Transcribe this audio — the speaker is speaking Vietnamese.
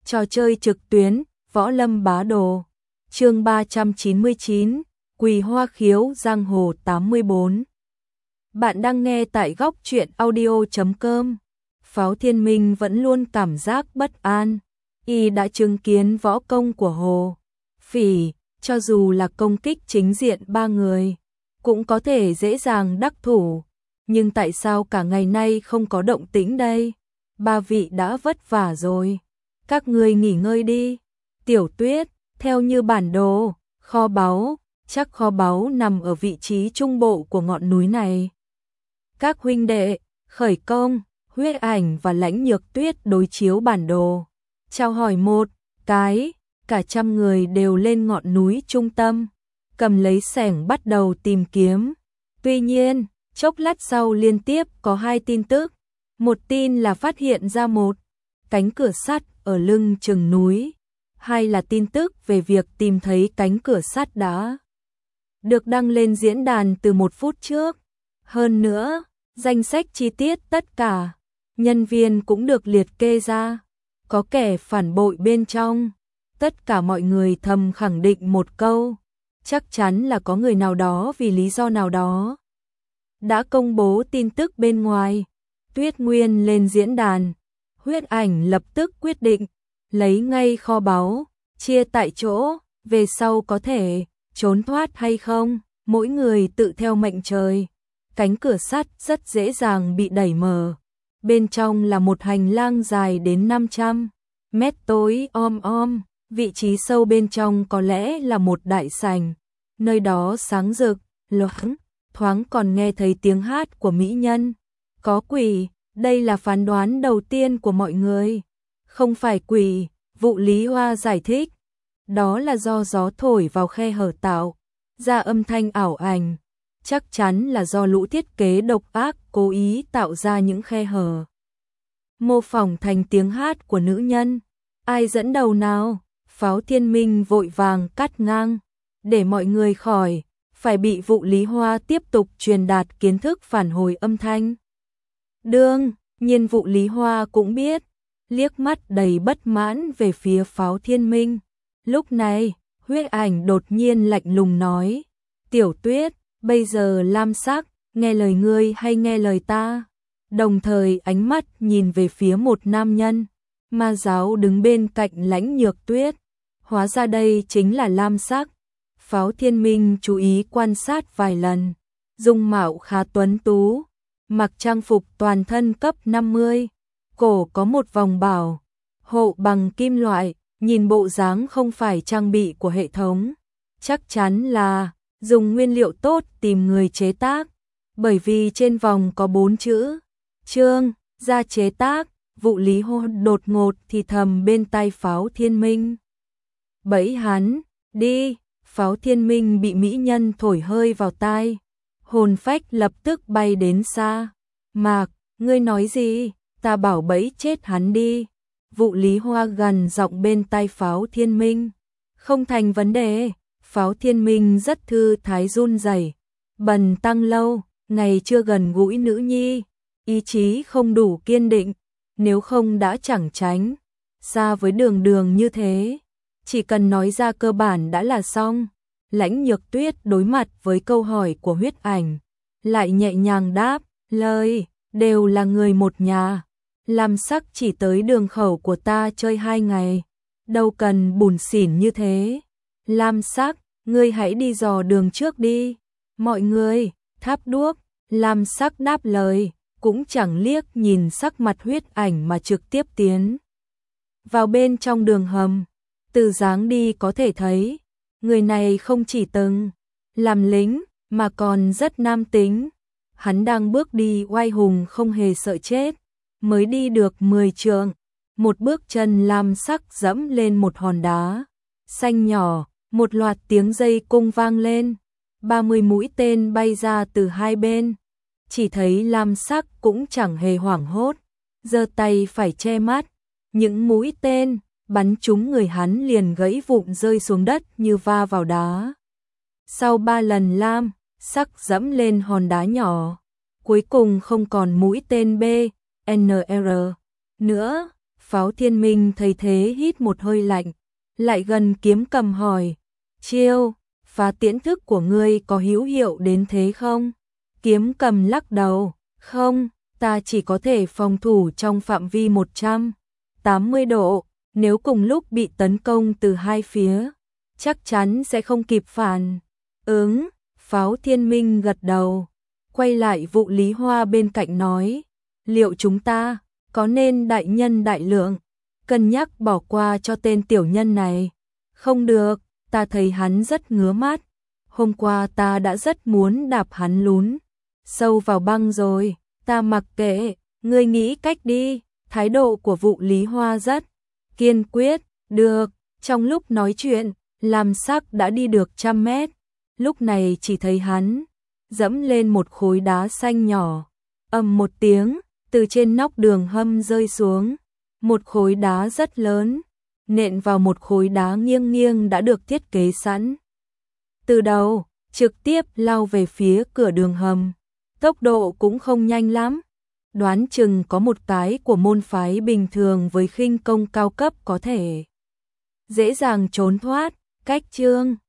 Trò chơi trực tuyến, Võ Lâm Bá Đồ. Chương 399, Quỳ Hoa Khiếu Giang Hồ 84. Bạn đang nghe tại góc truyện audio.com. Pháo Thiên Minh vẫn luôn cảm giác bất an. Y đã chứng kiến võ công của Hồ Phỉ, cho dù là công kích chính diện ba người, cũng có thể dễ dàng đắc thủ. Nhưng tại sao cả ngày nay không có động tĩnh đây? Ba vị đã vất vả rồi. Các ngươi nghỉ ngơi đi. Tiểu Tuyết, theo như bản đồ, kho báu, chắc kho báu nằm ở vị trí trung bộ của ngọn núi này. Các huynh đệ, khởi công, Huyết Ảnh và Lãnh Nhược Tuyết đối chiếu bản đồ. Chào hỏi một cái, cả trăm người đều lên ngọn núi trung tâm, cầm lấy xẻng bắt đầu tìm kiếm. Tuy nhiên, chốc lát sau liên tiếp có hai tin tức. Một tin là phát hiện ra một cánh cửa sắt ở lưng chừng núi. Hai là tin tức về việc tìm thấy cánh cửa sắt đã được đăng lên diễn đàn từ 1 phút trước. Hơn nữa, danh sách chi tiết tất cả nhân viên cũng được liệt kê ra. Có kẻ phản bội bên trong. Tất cả mọi người thầm khẳng định một câu, chắc chắn là có người nào đó vì lý do nào đó đã công bố tin tức bên ngoài. Tuyết Nguyên lên diễn đàn, Huyết Ảnh lập tức quyết định lấy ngay kho báu, chia tại chỗ, về sau có thể trốn thoát hay không, mỗi người tự theo mệnh trời. Cánh cửa sắt rất dễ dàng bị đẩy mở. Bên trong là một hành lang dài đến 500 mét tối om, vị trí sâu bên trong có lẽ là một đại sảnh. Nơi đó sáng rực, loáng, thoáng còn nghe thấy tiếng hát của mỹ nhân. Có quỷ, đây là phán đoán đầu tiên của mọi người. Không phải quỷ, Vụ Lý Hoa giải thích. Đó là do gió thổi vào khe hở tạo ra âm thanh ảo ảnh. Chắc chắn là do lũ thiết kế độc ác cố ý tạo ra những khe hở, mô phỏng thành tiếng hát của nữ nhân. Ai dẫn đầu nào? Pháo Thiên Minh vội vàng cắt ngang, để mọi người khỏi phải bị Vụ Lý Hoa tiếp tục truyền đạt kiến thức phản hồi âm thanh. Đương nhiên Vụ Lý Hoa cũng biết, liếc mắt đầy bất mãn về phía Pháo Thiên Minh. Lúc này, Huyết Ảnh đột nhiên lạnh lùng nói, Tiểu Tuyết, bây giờ lam sắc, nghe lời ngươi hay nghe lời ta? Đồng thời ánh mắt nhìn về phía một nam nhân, ma giáo đứng bên cạnh Lãnh Nhược Tuyết. Hóa ra đây chính là lam sắc. Pháo Thiên Minh chú ý quan sát vài lần, dung mạo khá tuấn tú, mặc trang phục toàn thân cấp 50, cổ có một vòng bảo hộ bằng kim loại, nhìn bộ dáng không phải trang bị của hệ thống, chắc chắn là dùng nguyên liệu tốt tìm người chế tác, bởi vì trên vòng có 4 chữ Trương gia chế tác. Vụ Lý Hoa đột ngột thì thầm bên tai Pháo Thiên Minh, bẫy hắn đi. Pháo Thiên Minh bị mỹ nhân thổi hơi vào tai, hồn phách lập tức bay đến xa. Mạc, ngươi nói gì? Ta bảo bẫy chết hắn đi. Vụ Lý Hoa gần giọng bên tai Pháo Thiên Minh. Không thành vấn đề. Pháo Thiên Minh rất thư thái run rẩy. Bần tăng lâu, ngày chưa gần gũi nữ nhi, ý chí không đủ kiên định, nếu không đã chẳng tránh xa với Đường như thế. Chỉ cần nói ra cơ bản đã là xong. Lãnh Nhược Tuyết đối mặt với câu hỏi của Huyết Ảnh, lại nhẹ nhàng đáp, lời, đều là người một nhà. Lam sắc chỉ tới đường khẩu của ta chơi 2 ngày, đâu cần bủn xỉn như thế. Lam sắc, ngươi hãy đi dò đường trước đi. Mọi người, thắp đuốc. Lam sắc đáp lời, cũng chẳng liếc nhìn sắc mặt Huyết Ảnh mà trực tiếp tiến vào bên trong đường hầm. Từ dáng đi có thể thấy, người này không chỉ từng làm lính, mà còn rất nam tính. Hắn đang bước đi oai hùng không hề sợ chết. Mới đi được 10 trượng, một bước chân lam sắc dẫm lên một hòn đá xanh nhỏ, một loạt tiếng dây cung vang lên. 30 mũi tên bay ra từ hai bên. Chỉ thấy lam sắc cũng chẳng hề hoảng hốt, giơ tay phải che mắt. Những mũi tên bắn trúng người hắn liền gãy vụn rơi xuống đất như va vào đá. Sau 3 lần lam sắc dẫm lên hòn đá nhỏ, cuối cùng không còn mũi tên BNR nữa. Pháo Thiên Minh thấy thế hít một hơi lạnh, lại gần Kiếm Cầm hỏi, chiêu, phá tiễn thức của ngươi có hữu hiệu đến thế không? Kiếm Cầm lắc đầu, không, ta chỉ có thể phòng thủ trong phạm vi 180 độ, nếu cùng lúc bị tấn công từ hai phía, chắc chắn sẽ không kịp phản ứng. Pháo Thiên Minh gật đầu, quay lại Vụ Lý Hoa bên cạnh nói, liệu chúng ta có nên đại nhân đại lượng, cân nhắc bỏ qua cho tên tiểu nhân này? Không được, ta thấy hắn rất ngứa mắt, hôm qua ta đã rất muốn đạp hắn lún sâu vào băng rồi, ta mặc kệ, ngươi nghĩ cách đi. Thái độ của Vụ Lý Hoa rất kiên quyết. Được. Trong lúc nói chuyện, Lam Sắc đã đi được 100 mét, lúc này chỉ thấy hắn dẫm lên một khối đá xanh nhỏ, ầm một tiếng, từ trên nóc đường hầm rơi xuống, một khối đá rất lớn, nện vào một khối đá nghiêng nghiêng đã được thiết kế sẵn. Từ đầu, trực tiếp lao về phía cửa đường hầm, tốc độ cũng không nhanh lắm, đoán chừng có một cái của môn phái bình thường với khinh công cao cấp có thể dễ dàng trốn thoát. Cách chương